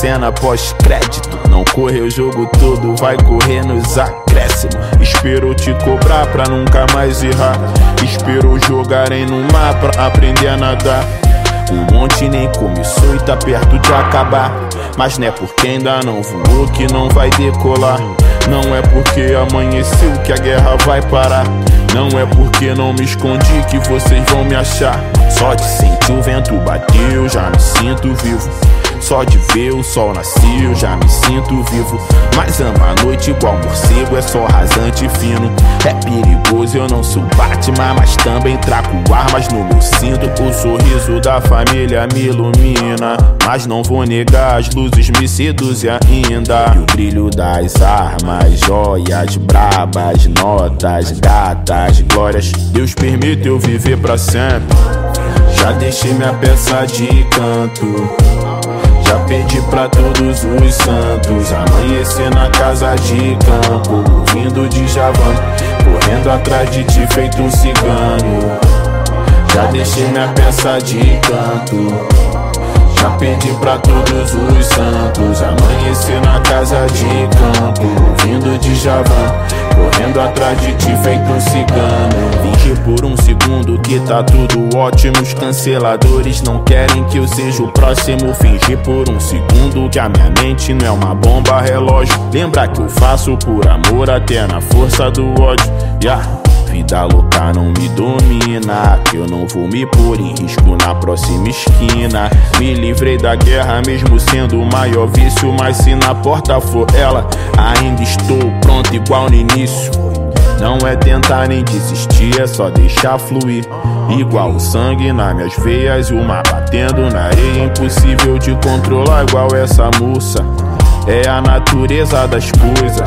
cena pós-crédito. Não correu o jogo todo, vai correr nos acréscimos. Esperou te cobrar pra nunca mais errar. Esperou jogarem no mar pra aprender a nadar. O monte nem começou e tá perto de acabar. Mas não é porque ainda não voou que não vai decolar. Não é porque amanheceu que a guerra vai parar. Não é porque não me escondi que vocês vão me achar. Só de sentir o vento bater eu já me sinto vivo. Só de ver o sol nascer eu já me sinto vivo. Mas amo a noite igual morcego, é só rasante e fino. É perigoso, eu não sou Batman, mas também trago armas no meu cinto. O sorriso da família me ilumina, mas não vou negar, as luzes me seduzem ainda. E o brilho das armas, joias brabas, notas, gatas, glórias. Deus permitiu viver pra sempre. Já deixei minha peça de canto. Já pedi pra todos os santos amanhecer na casa de campo, ouvindo Djavan, correndo atrás de ti feito um cigano. Já deixei minha peça de canto. Já pedi pra todos os santos amanhecer na casa de campo, ouvindo Djavan, correndo atrás de ti feito um cigano. Fingi por um segundo que tá tudo ótimo. Os canceladores não querem que eu seja o próximo. Fingi por um segundo que a minha mente não é uma bomba relógio. Lembra que eu faço por amor até na força do ódio. Vida louca não me domina, eu não vou me pôr em risco na próxima esquina. Me livrei da guerra mesmo sendo o maior vício, mas se na porta for ela, ainda estou pronto igual no início. Não é tentar nem desistir, é só deixar fluir. Igual o sangue nas minhas veias e o mar batendo na areia. Impossível de controlar igual essa moça. É a natureza das coisas.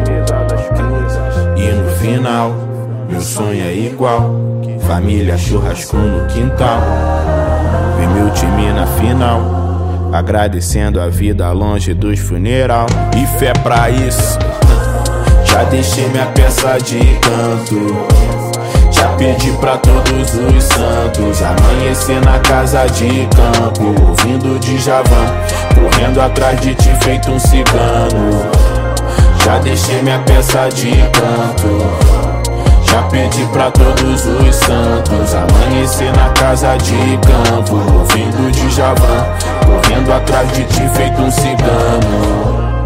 E no final meu sonho é igual, família, churrasco no quintal. Vi meu time na final, agradecendo a vida longe dos funeral. E fé pra isso. Já deixei minha peça de canto. Já pedi pra todos os santos amanhecer na casa de campo, ouvindo Djavan, correndo atrás de ti feito um cigano. Já deixei minha peça de canto. Já pedi pra todos os santos amanhecer na casa de campo, ouvindo Djavan, correndo atrás de ti feito um cigano.